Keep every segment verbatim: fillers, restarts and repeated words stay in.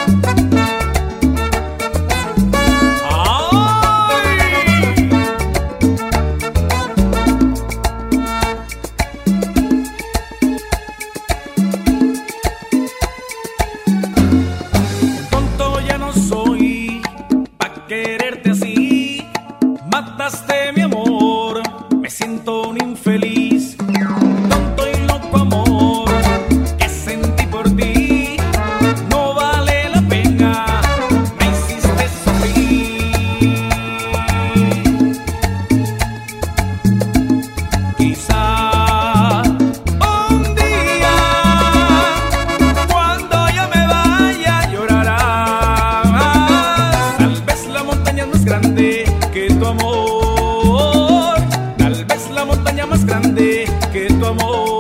Quererte así, mataste mi amor, me siento un infeliz, tonto y loco amor, que sentí por ti, no vale la pena, me hiciste sufrir. Quizá un día, cuando yo me vaya, llorarás, tal vez la montaña es más grande que tu amor, tal vez la montaña más grande que tu amor.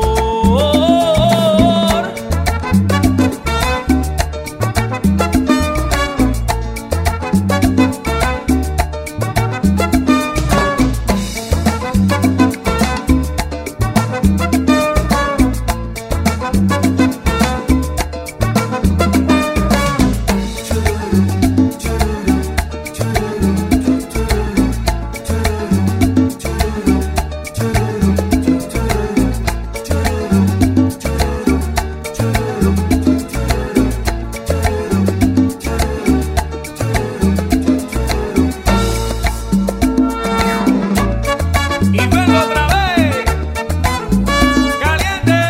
Y vuelvo otra vez, caliente.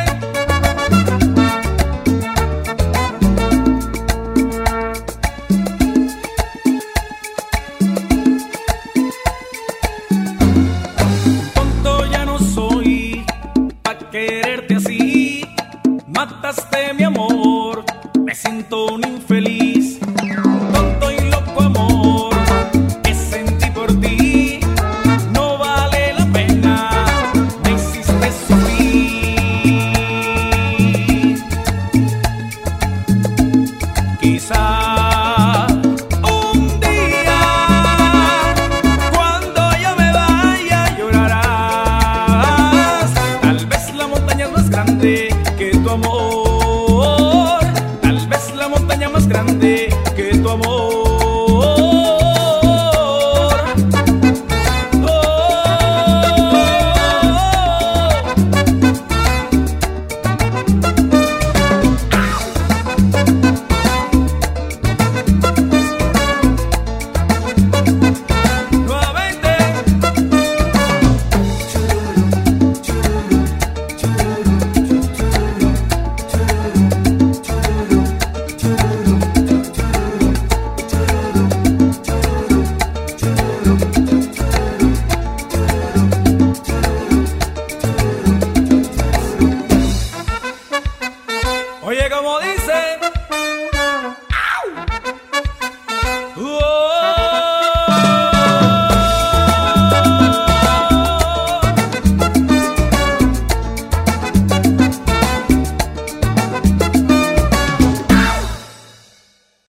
Tonto ya no soy pa' quererte así, mataste mi amor, me siento un infeliz, tonto y loco amor, que sentí por ti, no vale la pena, me hiciste sufrir. Quizá un día, cuando yo me vaya, llorarás, tal vez la montaña es más grande que tu amor, tal vez la montaña más grande